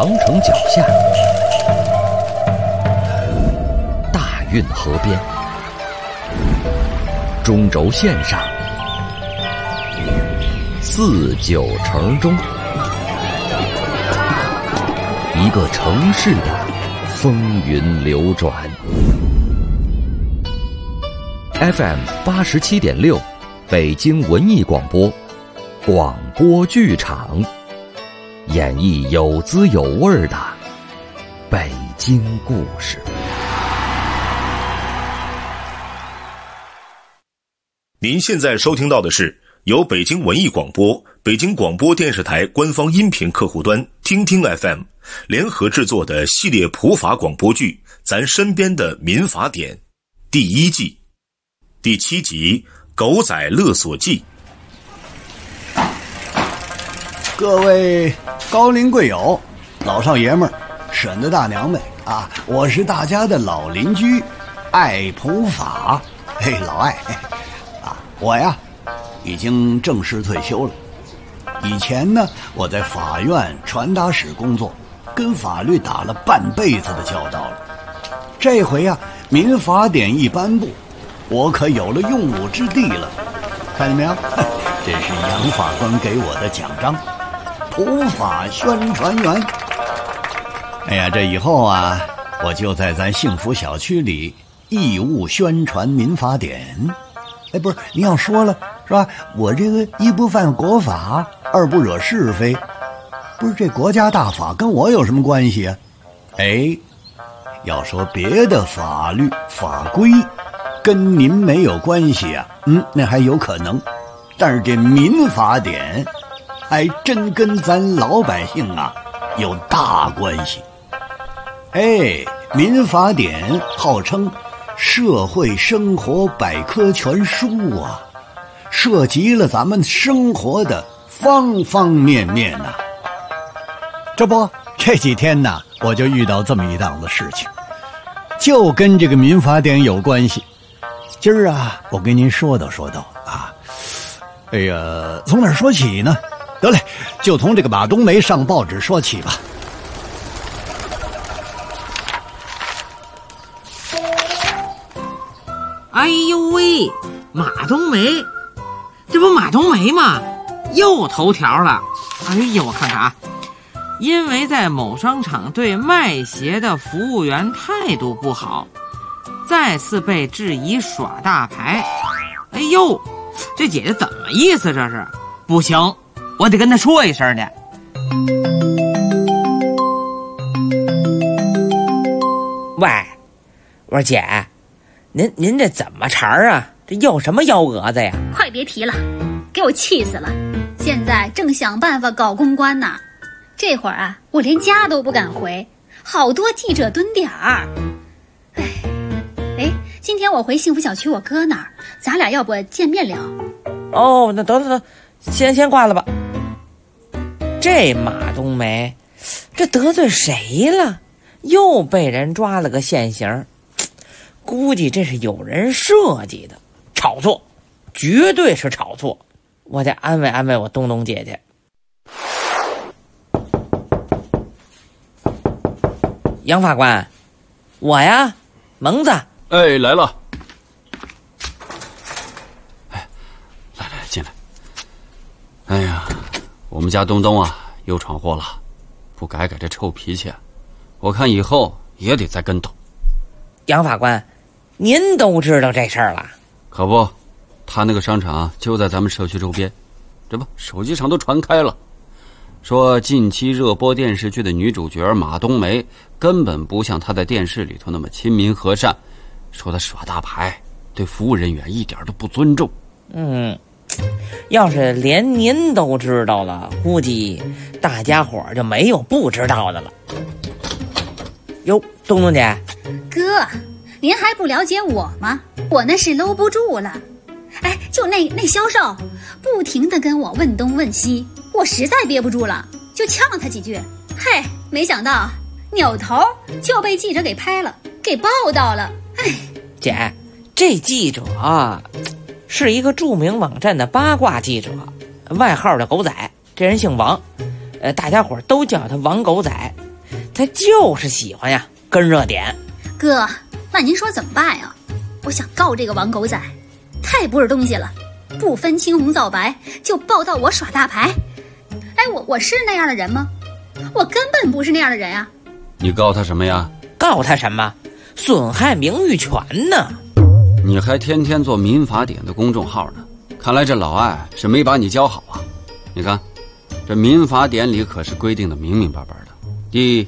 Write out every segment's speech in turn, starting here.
长城脚下，大运河边，中轴线上，四九城中，一个城市的风云流转。FM 87.6，北京文艺广播，广播剧场，演绎有滋有味的北京故事。 您现在收听到的是由北京文艺广播、北京广播电视台官方音频客户端听听 FM 联合制作的系列普法广播剧《咱身边的民法典》第1季第7集《狗仔勒索记》。 各位高龄贵友、老少爷们儿、婶子大娘们啊，我是大家的老邻居爱普法，嘿，老爱啊，我呀已经正式退休了。以前呢，我在法院传达室工作，跟法律打了半辈子的交道了。这回呀，民法典一颁布，我可有了用武之地了。看见没有？这是杨法官给我的奖章，普法宣传员。哎呀，这以后啊，我就在咱幸福小区里义务宣传民法典。哎，不是，您要说了是吧？我这个一不犯国法，二不惹是非，不是这国家大法跟我有什么关系啊？哎，要说别的法律法规跟您没有关系啊，那还有可能，但是这民法典还真跟咱老百姓啊有大关系。哎，民法典号称社会生活百科全书啊，涉及了咱们生活的方方面面啊。这不，这几天呢，我就遇到这么一档子事情，就跟这个民法典有关系。今儿啊，我跟您说道啊。哎呀，从哪儿说起呢？得嘞，就从这个马冬梅上报纸说起吧。 哎呦喂，马冬梅，这不马冬梅吗？又头条了。哎呀，我看看啊，因为在某商场对卖鞋的服务员态度不好，再次被质疑耍大牌。哎呦，这姐姐怎么意思？这是不行，我得跟她说一声去。喂，我说姐，您这怎么茬啊？这又什么幺蛾子呀？ 快别提了，给我气死了！现在正想办法搞公关呢，这会儿啊，我连家都不敢回，好多记者蹲点儿。哎，今天我回幸福小区我哥那儿，咱俩要不见面聊？ 哦，那得，先挂了吧。这马冬梅，这得罪谁了？又被人抓了个现行。估计这是有人设计的，炒作，绝对是炒作。我得安慰安慰我东东姐姐。杨法官，我呀，蒙子。 哎，来了。哎，来，进来。哎呀，我们家东东啊，又闯祸了，不改这臭脾气，我看以后也得栽跟头。 杨法官，您都知道这事儿了？ 可不，他那个商场就在咱们社区周边，这不手机上都传开了，说近期热播电视剧的女主角马冬梅根本不像她在电视里头那么亲民和善，说她耍大牌，对服务人员一点都不尊重。 要是连您都知道了，估计大家伙就没有不知道的了。哟，东东姐， 哥，您还不了解我吗？我那是搂不住了。哎，就那销售不停地跟我问东问西，我实在憋不住了，就呛他几句。嘿，没想到扭头就被记者给拍了，给报道了。哎， 姐，这记者是一个著名网站的八卦记者，外号叫狗仔，这人姓王，大家伙都叫他王狗仔。 他就是喜欢呀跟热点。 哥，那您说怎么办呀？我想告这个王狗仔，太不是东西了，不分青红皂白就报道我耍大牌。哎，我是那样的人吗？我根本不是那样的人啊！ 你告他什么呀？ 告他什么？损害名誉权呢？ 你还天天做民法典的公众号呢，看来这老艾是没把你教好啊。你看，这民法典里可是规定的明明白白的。第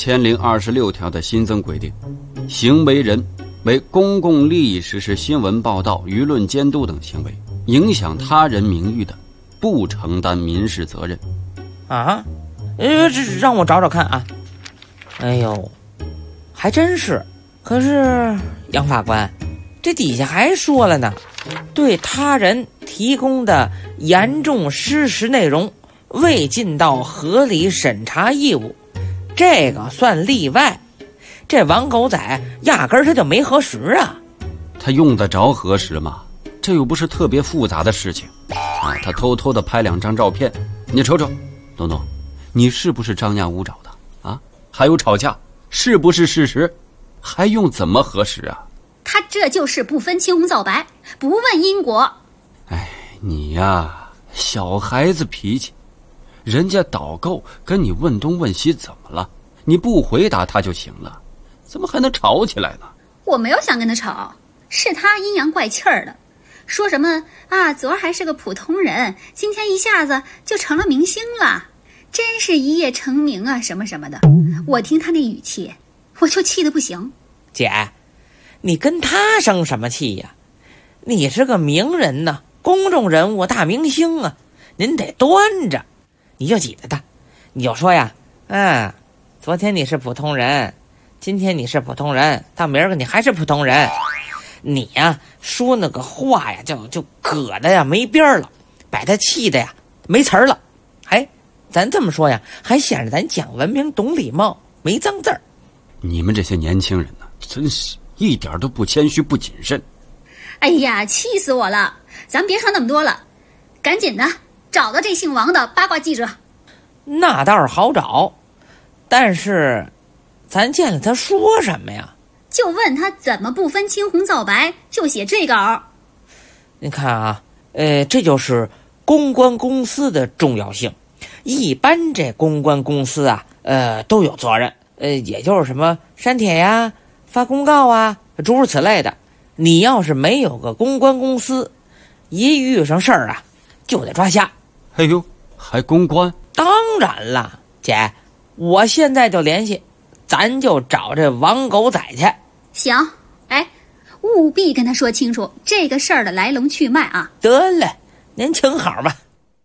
1026条的新增规定，行为人为公共利益实施新闻报道、舆论监督等行为，影响他人名誉的，不承担民事责任。 啊？这让我找找看啊。哎呦，还真是。可是杨法官，这底下还说了呢，对他人提供的严重失实内容未尽到合理审查义务，这个算例外。这王狗仔压根儿他就没核实啊。 他用得着核实吗？这又不是特别复杂的事情啊。他偷偷的拍2张照片，你瞅瞅，东东，你是不是张牙舞爪的啊？还有吵架，是不是事实？还用怎么核实啊？ 他这就是不分青红皂白，不问因果。 哎，你呀，小孩子脾气，人家导购跟你问东问西怎么了？你不回答他就行了，怎么还能吵起来呢？ 我没有想跟他吵，是他阴阳怪气儿的，说什么啊，昨儿还是个普通人，今天一下子就成了明星了，真是一夜成名啊，什么什么的。我听他那语气，我就气得不行。 姐，你跟他生什么气呀？你是个名人呢，公众人物、大明星啊，您得端着。你就挤着他，你就说呀，昨天你是普通人，今天你是普通人，到明儿个你还是普通人。你呀，说那个话呀，就搁的呀没边了，把他气的呀没词儿了。哎，咱这么说呀，还显着咱讲文明、懂礼貌，没脏字儿。 你们这些年轻人呢，真是一点都不谦虚不谨慎。 哎呀，气死我了！咱别说那么多了，赶紧的找到这姓王的八卦记者。 那倒是好找，但是咱见了他说什么呀？ 就问他怎么不分青红皂白就写这稿。 你看啊，这就是公关公司的重要性。一般这公关公司啊，都有责任，也就是什么删帖呀、发公告啊，诸如此类的。你要是没有个公关公司，一遇上事儿啊，就得抓瞎。 哎呦，还公关？ 当然了，姐，我现在就联系，咱就找这王狗仔去。 行，哎，务必跟他说清楚这个事儿的来龙去脉啊。 得嘞，您请好吧。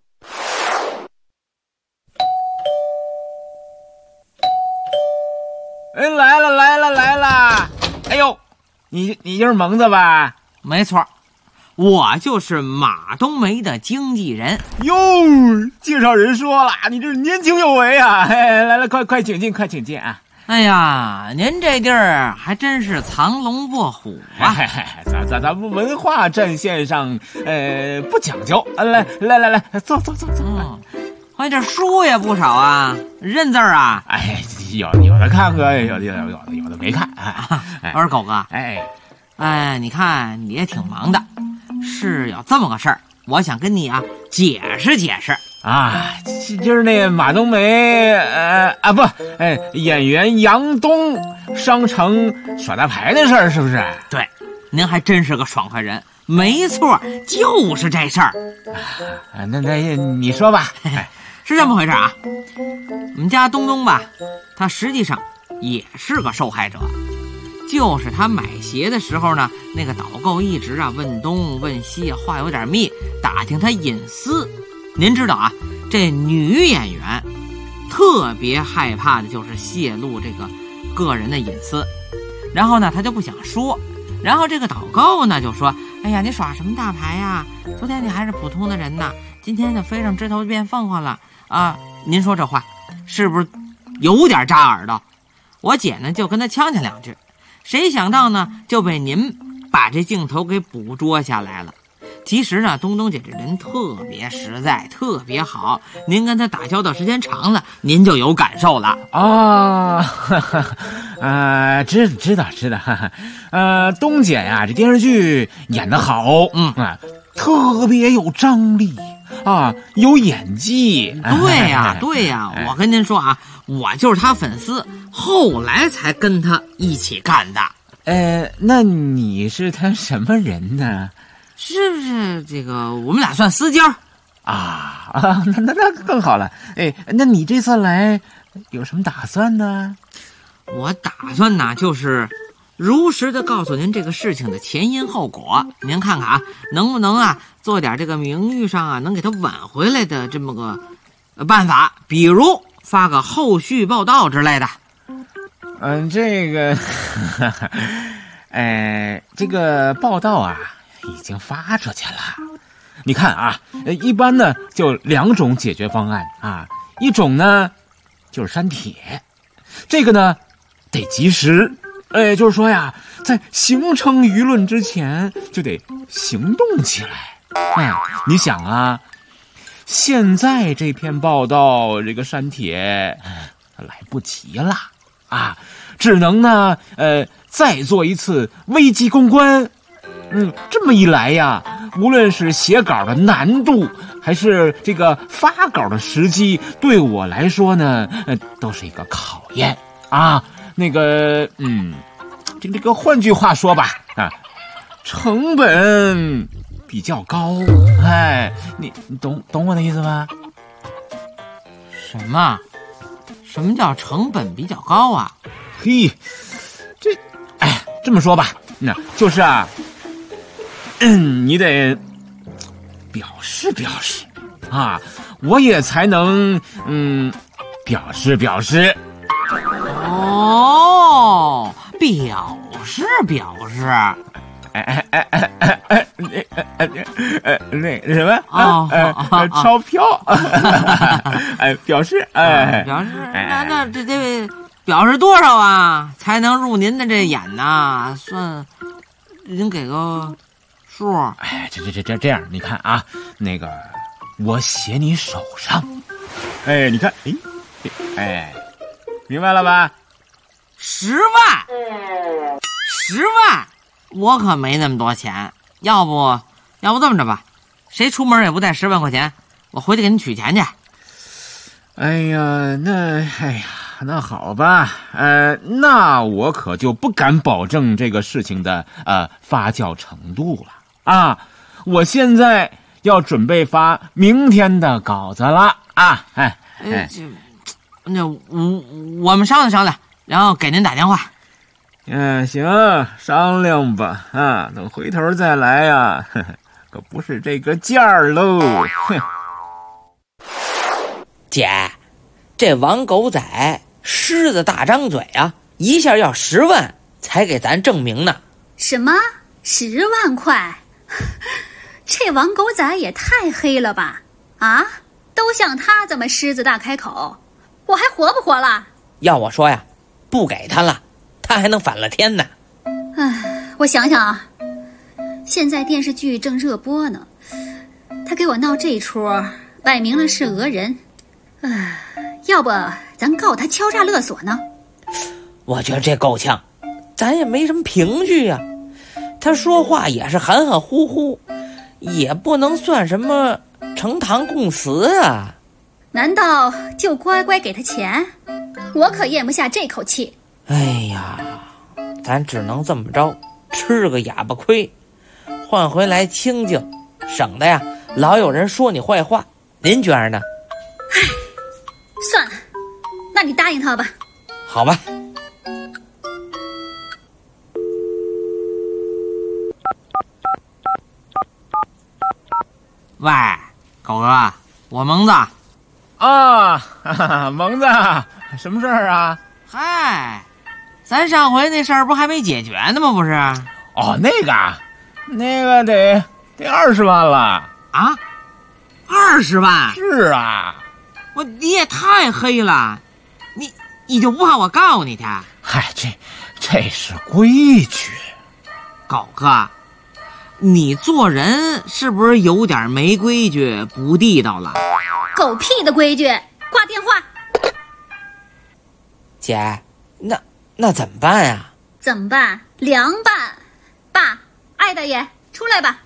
哎，来了！哎呦，你就是蒙子吧？ 没错，我就是马冬梅的经纪人。 哟，介绍人说了，你这年轻有为啊！哎，来，快请进啊！ 哎呀，您这地儿还真是藏龙卧虎啊！ 咱们文化战线上，不讲究。来，坐。 哎，这书也不少啊，认字儿啊？ 哎，有的看过，有的没看啊。 我说狗哥，哎，你看你也挺忙的，是有这么个事儿，我想跟你啊解释解释啊。就是那马冬梅，演员杨东商城耍大牌的事儿，是不是？ 对，您还真是个爽快人。没错，就是这事儿。 那你说吧。 是这么回事啊，我们家东东吧，他实际上也是个受害者。就是他买鞋的时候呢，那个导购一直啊问东问西，话有点密，打听他隐私。您知道啊，这女演员特别害怕的就是泄露这个个人的隐私，然后呢他就不想说，然后这个导购呢就说，哎呀，你耍什么大牌呀，昨天你还是普通的人呢，今天就飞上枝头变凤凰了啊！您说这话是不是有点扎耳朵？我姐呢就跟他呛2句，谁想到呢就被您把这镜头给捕捉下来了。 其实呢，东东姐这人特别实在，特别好。您跟她打交道时间长了，您就有感受了啊。知道。东姐呀，这电视剧演得好，特别有张力啊，有演技。 对呀，我跟您说啊，我就是她粉丝，后来才跟她一起干的。 那你是她什么人呢？ 是不是这个我们俩算私交啊？那更好了。那你这次来有什么打算呢？ 我打算呢，就是如实的告诉您这个事情的前因后果，您看看啊，能不能啊做点这个名誉上啊能给他挽回来的这么个办法，比如发个后续报道之类的。 这个这个报道啊已经发出去了。你看啊，一般呢就2种解决方案啊，一种呢就是删帖，这个呢得及时，就是说呀，在形成舆论之前就得行动起来。你想啊，现在这篇报道这个删帖来不及了啊，只能呢再做一次危机公关。这么一来呀，无论是写稿的难度还是这个发稿的时机，对我来说呢都是一个考验啊。那个这个换句话说吧啊，成本比较高。你懂我的意思吗？ 什么叫成本比较高啊？ 嘿，这么说吧，就是啊，你得表示啊，我也才能表示。表示。那什么钞票表示表示。那这表示多少啊才能入您的这眼呢？算您给个数。 这样，你看啊，那个我写你手上，你看，明白了吧 ？10万，我可没那么多钱。要不这么着吧，谁出门也不带10万块钱，我回去给你取钱去。 那好吧，那我可就不敢保证这个事情的发酵程度了啊！我现在要准备发明天的稿子了啊！ 我们商量，然后给您打电话。 行，商量吧啊！等回头再来呀，可不是这个价儿喽。 姐，这王狗仔狮子大张嘴啊，一下要10万才给咱证明呢。 什么10万块？这王狗仔也太黑了吧！啊，都像他这么狮子大开口，我还活不活了？ 要我说呀，不给他了，他还能反了天呢。 我想想啊，现在电视剧正热播呢，他给我闹这出，摆明了是讹人。要不咱告他敲诈勒索呢？ 我觉得这够呛，咱也没什么凭据呀。他说话也是含含糊糊，也不能算什么呈堂供词啊。 难道就乖乖给他钱？我可咽不下这口气。 咱只能这么着，吃个哑巴亏，换回来清静，省得呀老有人说你坏话。您觉着呢？ 算了，那你答应他吧。 好吧。喂，狗哥，我蒙子啊，蒙子，什么事儿啊？ 嗨，咱上回那事儿不还没解决呢吗？不是？ 那个得20万了啊！20万？ 是啊。 你也太黑了，你就不怕我告你去？ 这是规矩。 狗哥， 你做人是不是有点没规矩、不地道了？ 狗屁的规矩！挂电话。 姐，那怎么办呀？ 怎么办？凉拌。爸，艾大爷，出来吧。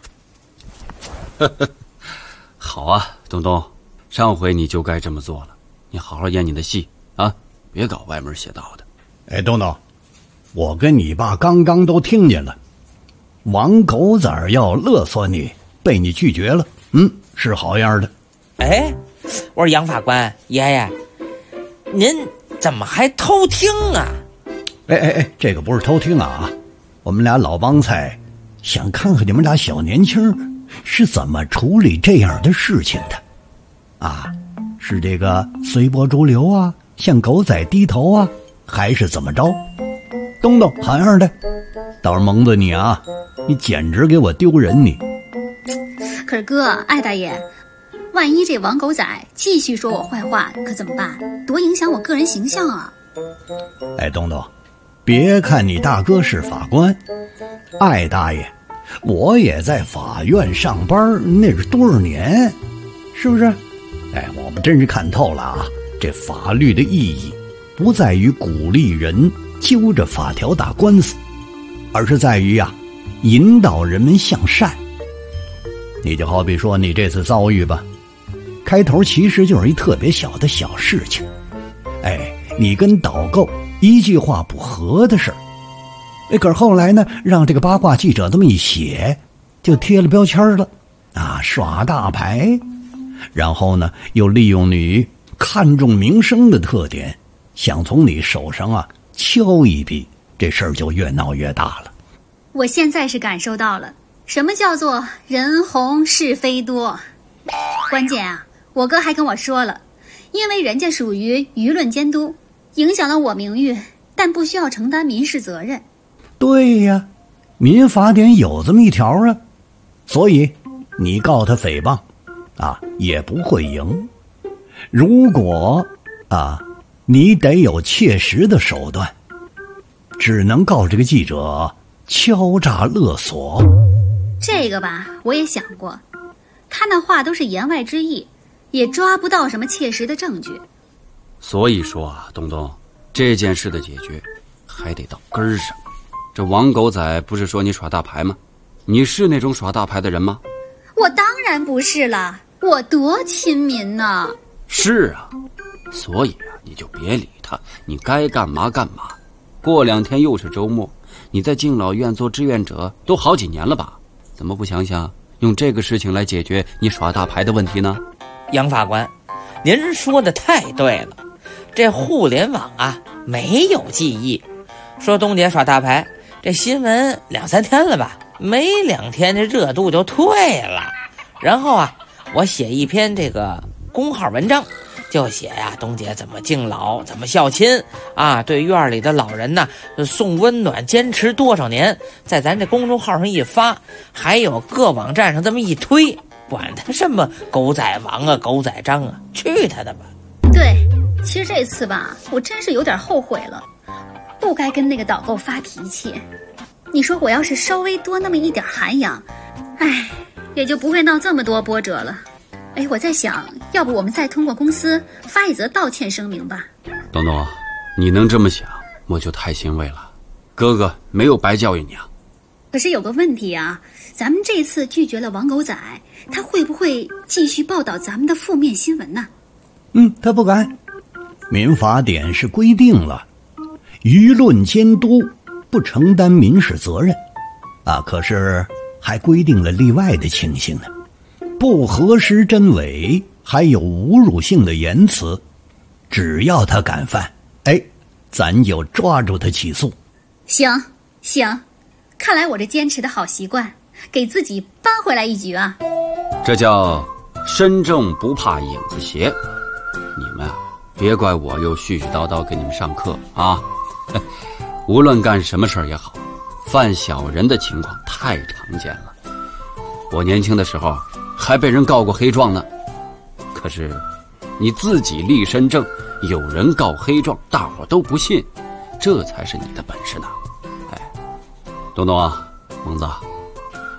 好啊，东东，上回你就该这么做了。你好好演你的戏啊，别搞歪门邪道的。 哎，东东，我跟你爸刚刚都听见了，王狗崽儿要勒索你，被你拒绝了。是好样的。 哎，我说杨法官爷爷，您怎么还偷听啊？ 哎，这个不是偷听啊，我们俩老帮菜想看看你们俩小年轻是怎么处理这样的事情的啊，是这个随波逐流啊，向狗仔低头啊，还是怎么着？东东好样的，倒是蒙子你啊，你简直给我丢人你。 可是哥，艾大爷，万一这王狗仔继续说我坏话可怎么办？多影响我个人形象啊。 哎，东东，别看你大哥是法官，艾大爷我也在法院上班，那是多少年，是不是？哎，我们真是看透了啊，这法律的意义不在于鼓励人揪着法条打官司，而是在于引导人们向善。你就好比说你这次遭遇吧，开头其实就是一特别小的小事情，哎，你跟导购一句话不合的事儿，可是后来呢，让这个八卦记者这么一写，就贴了标签了啊，耍大牌。然后呢，又利用你看重名声的特点，想从你手上敲一笔，这事儿就越闹越大了。 我现在是感受到了什么叫做人红是非多。关键我哥还跟我说了，因为人家属于舆论监督，影响了我名誉，但不需要承担民事责任。 对呀，民法典有这么一条啊，所以你告他诽谤也不会赢。如果你得有切实的手段，只能告这个记者敲诈勒索。 这个吧，我也想过，他那话都是言外之意，也抓不到什么切实的证据。 所以说东东，这件事的解决还得到根儿上。这王狗仔不是说你耍大牌吗？你是那种耍大牌的人吗？ 我当然不是了，我多亲民呢。 是啊，所以你就别理他，你该干嘛干嘛。过2天又是周末，你在敬老院做志愿者都好几年了吧？怎么不想想用这个事情来解决你耍大牌的问题呢？ 杨法官，您说的太对了，这互联网没有记忆。说东姐耍大牌，这新闻2、3天了吧，没2天这热度就退了。然后我写一篇这个公号文章，就写东姐怎么敬老，怎么孝亲对院里的老人呢送温暖，坚持多少年，在咱这公众号上一发，还有各网站上这么一推，管他什么狗仔王狗仔张去他的吧。 对，其实这次吧，我真是有点后悔了，不该跟那个导购发脾气。你说我要是稍微多那么一点涵养，也就不会闹这么多波折了。我在想，要不我们再通过公司发一则道歉声明吧。 东东，你能这么想，我就太欣慰了。哥哥没有白教育你可是有个问题咱们这次拒绝了王狗仔，他会不会继续报道咱们的负面新闻呢？ 他不敢。民法典是规定了，舆论监督不承担民事责任可是还规定了例外的情形呢。不核实真伪，还有侮辱性的言辞，只要他敢犯，咱就抓住他起诉。 行，看来我这坚持的好习惯，给自己扳回来一局这叫身正不怕影子斜。你们别怪我又絮絮叨叨给你们上课无论干什么事儿也好，犯小人的情况太常见了。我年轻的时候还被人告过黑状呢，可是你自己立身正，有人告黑状，大伙都不信，这才是你的本事呢。东东蒙子，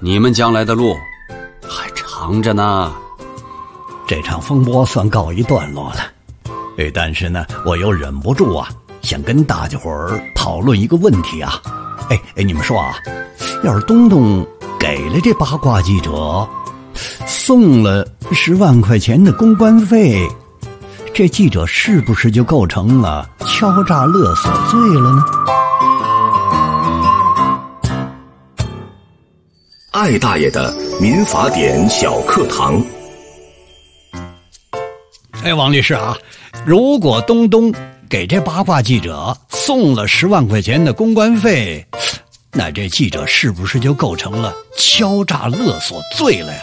你们将来的路还长着呢。 这场风波算告一段落了，但是呢，我又忍不住啊，想跟大家伙儿讨论一个问题啊。你们说啊，要是东东给了这八卦记者送了10万块钱的公关费，这记者是不是就构成了敲诈勒索罪了呢？ 艾大爷的民法典小课堂。 王律师啊，如果东东给这八卦记者送了10万块钱的公关费，那这记者是不是就构成了敲诈勒索罪了呀？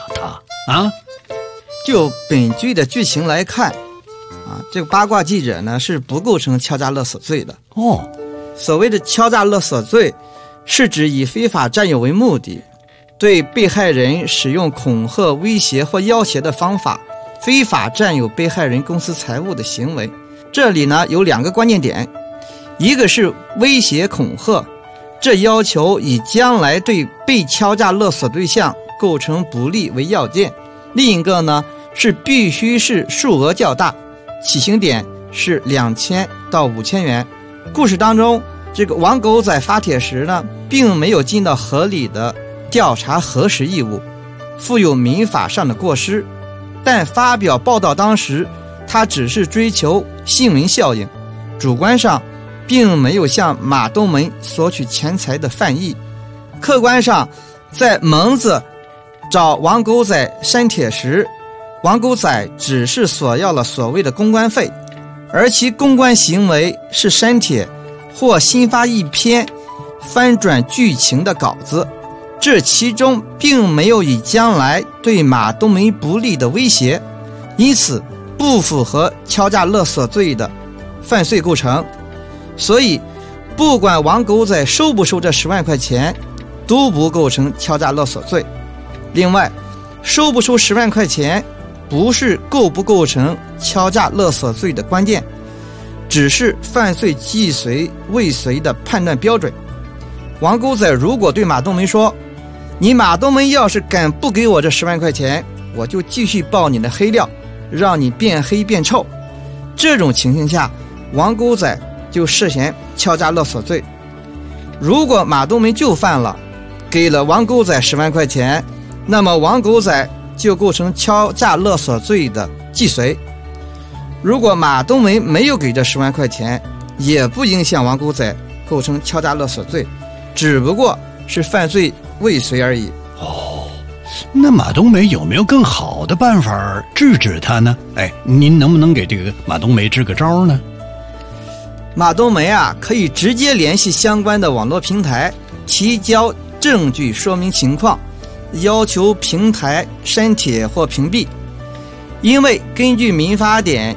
就本剧的剧情来看这个八卦记者呢是不构成敲诈勒索罪的。所谓的敲诈勒索罪，是指以非法占有为目的，对被害人使用恐吓、威胁或要挟的方法，非法占有被害人公司财物的行为。这里呢有2个关键点，一个是威胁恐吓，这要求以将来对被敲诈勒索对象构成不利为要件；另一个呢是必须是数额较大，起刑点是2000到5000元。故事当中，这个王狗仔发帖时呢，并没有尽到合理的调查核实义务，负有民法上的过失。但发表报道当时，他只是追求新闻效应，主观上并没有向马东梅索取钱财的犯意。客观上，在蒙子找王狗仔删帖时，王狗仔只是索要了所谓的公关费，而其公关行为是删帖或新发一篇翻转剧情的稿子，这其中并没有以将来对马东梅不利的威胁，因此不符合敲诈勒索罪的犯罪构成。所以不管王狗仔收不收这10万块钱，都不构成敲诈勒索罪。另外，收不收10万块钱不是构不构成敲诈勒索罪的关键，只是犯罪既遂未遂的判断标准。王狗仔如果对马东梅说，你马东梅要是敢不给我这10万块钱，我就继续爆你的黑料，让你变黑变臭，这种情形下，王狗仔就涉嫌敲诈勒索罪。如果马东梅就范了，给了王狗仔10万块钱，那么王狗仔就构成敲诈勒索罪的既遂。如果马东梅没有给这10万块钱，也不影响王狗仔构成敲诈勒索罪，只不过是犯罪未遂而已。 那马冬梅有没有更好的办法制止他呢？您能不能给这个马冬梅支个招呢？ 马冬梅可以直接联系相关的网络平台，提交证据说明情况，要求平台删帖或屏蔽。因为根据民法典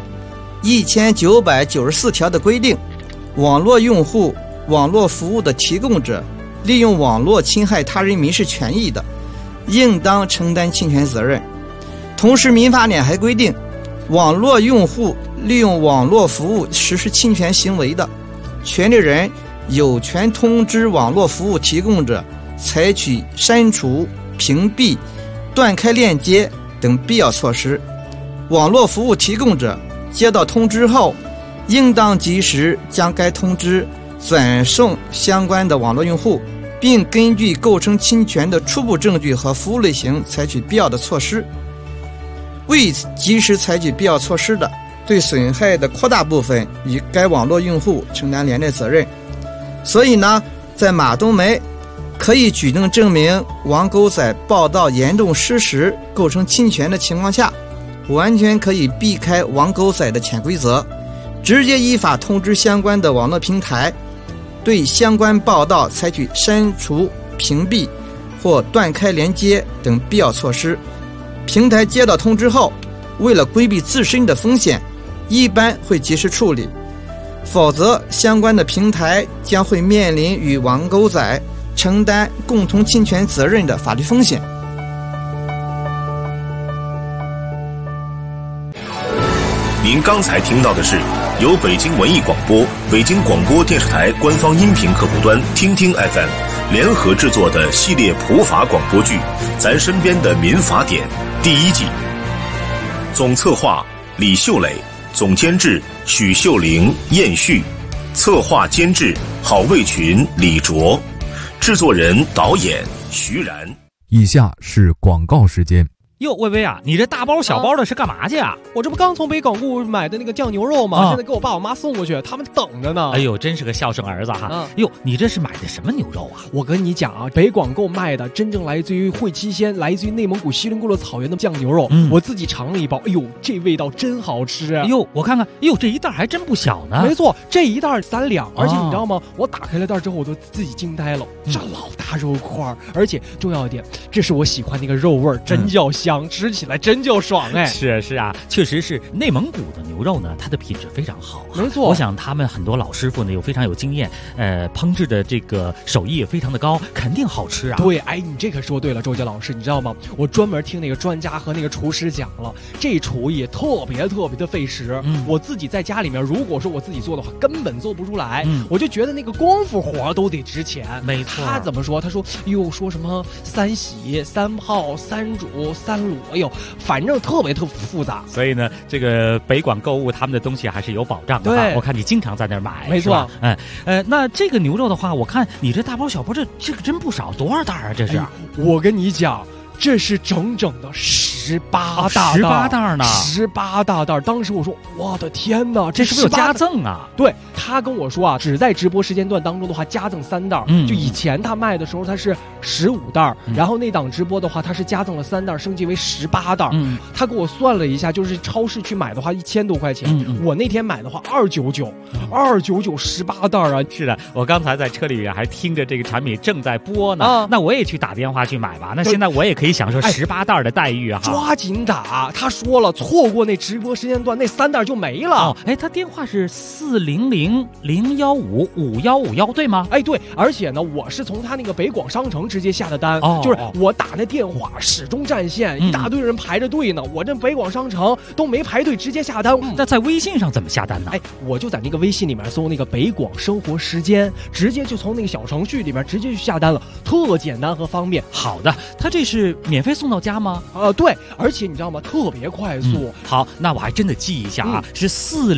1994条的规定，网络用户、网络服务的提供者利用网络侵害他人民事权益的，应当承担侵权责任。同时民法典还规定，网络用户利用网络服务实施侵权行为的，权利人有权通知网络服务提供者采取删除、屏蔽、断开链接等必要措施。网络服务提供者接到通知后，应当及时将该通知转送相关的网络用户，并根据构成侵权的初步证据和服务类型采取必要的措施。未及时采取必要措施的，对损害的扩大部分与该网络用户承担连带责任。所以呢，在马冬梅可以举证证明王狗仔报道严重失实构成侵权的情况下，完全可以避开王狗仔的潜规则，直接依法通知相关的网络平台，对相关报道采取删除、屏蔽或断开连接等必要措施。平台接到通知后，为了规避自身的风险，一般会及时处理，否则相关的平台将会面临与王狗仔承担共同侵权责任的法律风险。 您刚才听到的是由北京文艺广播、北京广播电视台官方音频客户端听听 FM 联合制作的系列普法广播剧《咱身边的民法典》第1季，总策划李秀磊，总监制许秀玲、燕旭，策划监制郝卫群、李卓，制作人导演徐然。 以下是广告时间。 哟，薇薇啊，你这大包小包的是干嘛去啊？ 我这不刚从北港固买的那个酱牛肉吗？现在给我爸我妈送过去，他们等着呢。 哎呦，真是个孝顺儿子哈！哟，你这是买的什么牛肉啊？ 我跟你讲啊，北广购卖的真正来自于会期鲜，来自于内蒙古锡林郭勒草原的酱牛肉，我自己尝了一包，哎呦，这味道真好吃！ 哎呦，我看看，哎呦，这一袋还真不小呢。 没错，这一袋3两，而且你知道吗？我打开了袋之后，我都自己惊呆了，这老大肉块，而且重要一点，这是我喜欢那个肉味，真叫香，吃起来真就爽哎！ 是啊，确实是内蒙古的牛肉呢，它的品质非常好。 没错， 我想他们很多老师傅呢又非常有经验，烹制的这个手艺也非常的高，肯定好吃啊。 对，哎，你这可说对了，周杰老师，你知道吗？我专门听那个专家和那个厨师讲了，这厨艺特别的费时。我自己在家里面，如果说我自己做的话，根本做不出来。我就觉得那个功夫活都得值钱。 没错， 他怎么说？他说说什么3洗、3泡、3煮、3卤，哎呦。反正特别复杂， 所以呢，这个北广购物他们的东西还是有保障的。 对， 我看你经常在那儿买， 没错。 那这个牛肉的话，我看你这大包小包，这个真不少，多少袋啊？这是？ 我跟你讲，这是整整的18袋呢 ，18大袋。当时我说，我的天哪， 这是不是有加赠啊？ 对，他跟我说啊，只在直播时间段当中的话，加赠3袋。就以前他卖的时候，他是15袋，然后那档直播的话，他是加赠了3袋，升级为18袋。他给我算了一下，就是超市去买的话，1000多块钱。我那天买的话，299，299 18袋啊！ 是的，我刚才在车里还听着这个产品正在播呢。那我也去打电话去买吧。那现在我也可以享受18袋的待遇啊！ 抓紧打！他说了，错过那直播时间段，那3袋就没了。 他电话是400-015-5151，对吗？ 对，而且呢，我是从他那个北广商城直接下的单，就是我打那电话始终占线，一大堆人排着队呢。我这北广商城都没排队，直接下单。 那在微信上怎么下单呢？ 我就在那个微信里面搜那个北广生活时间，直接就从那个小程序里面直接去下单了，特简单和方便。 好的，他这是免费送到家吗？ 对，而且你知道吗？特别快速。 好，那我还真得记一下啊，是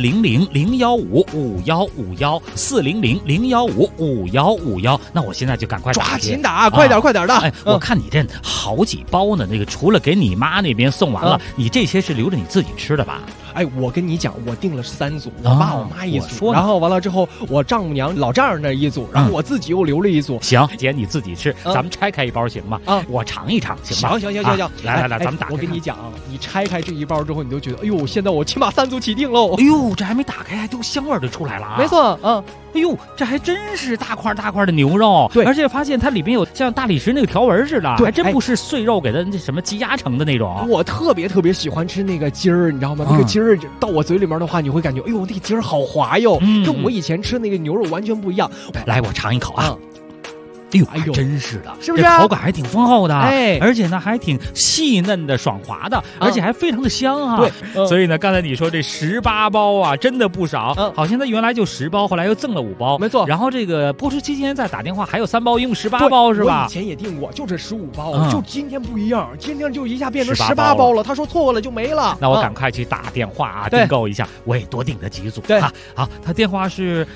400-015-5151，400-015-5151。那我现在就赶快抓紧打，快点的。 我看你这好几包呢，那个除了给你妈那边送完了，你这些是留着你自己吃的吧？ 我跟你讲，我订了3组，我爸我妈一组，然后完了之后，我丈母娘老丈人那一组，然后我自己又留了一组。 行，姐你自己吃，咱们拆开一包行吗？我尝一尝行吗？ 行， 来，咱们打开。 我跟你讲，你拆开这一包之后，你就觉得，哎呦，现在我起码3组起订喽。 哎呦，这还没打开，都香味就出来了啊！ 没错， 哎呦，这还真是大块的牛肉， 对， 而且发现它里边有像大理石那个条纹似的，还真不是碎肉给它那什么积压成的那种。 我特别喜欢吃那个筋儿，你知道吗？那个筋儿到我嘴里面的话，你会感觉，哎呦，那个筋儿好滑哟，跟我以前吃那个牛肉完全不一样。 来，我尝一口啊。哎呦，真是的， 是不是？ 这口感还挺丰厚的，而且呢还挺细嫩的、爽滑的，而且还非常的香啊。 对， 所以呢，刚才你说这18包啊，真的不少。好像它原来就10包，后来又赠了5包， 没错。 然后这个播出期间再打电话还有3包，一共18包是吧？ 我以前也订过，就这15包，就今天不一样，今天就一下变成18包了。他说错了就没了， 那我赶快去打电话啊，订购一下，我也多订了几组。 对， 好，他电话是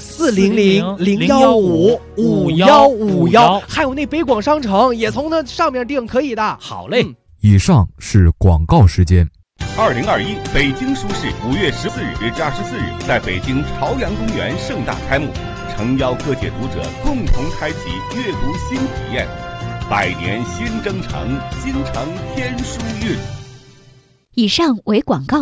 400-015-5151。还有那北广商城也从那上面订，可以的。 好嘞。 以上是广告时间。 2021北京书市5月14日至24日在北京朝阳公园盛大开幕，诚邀各界读者共同开启阅读新体验。百年新征程，新承天书韵。 以上为广告。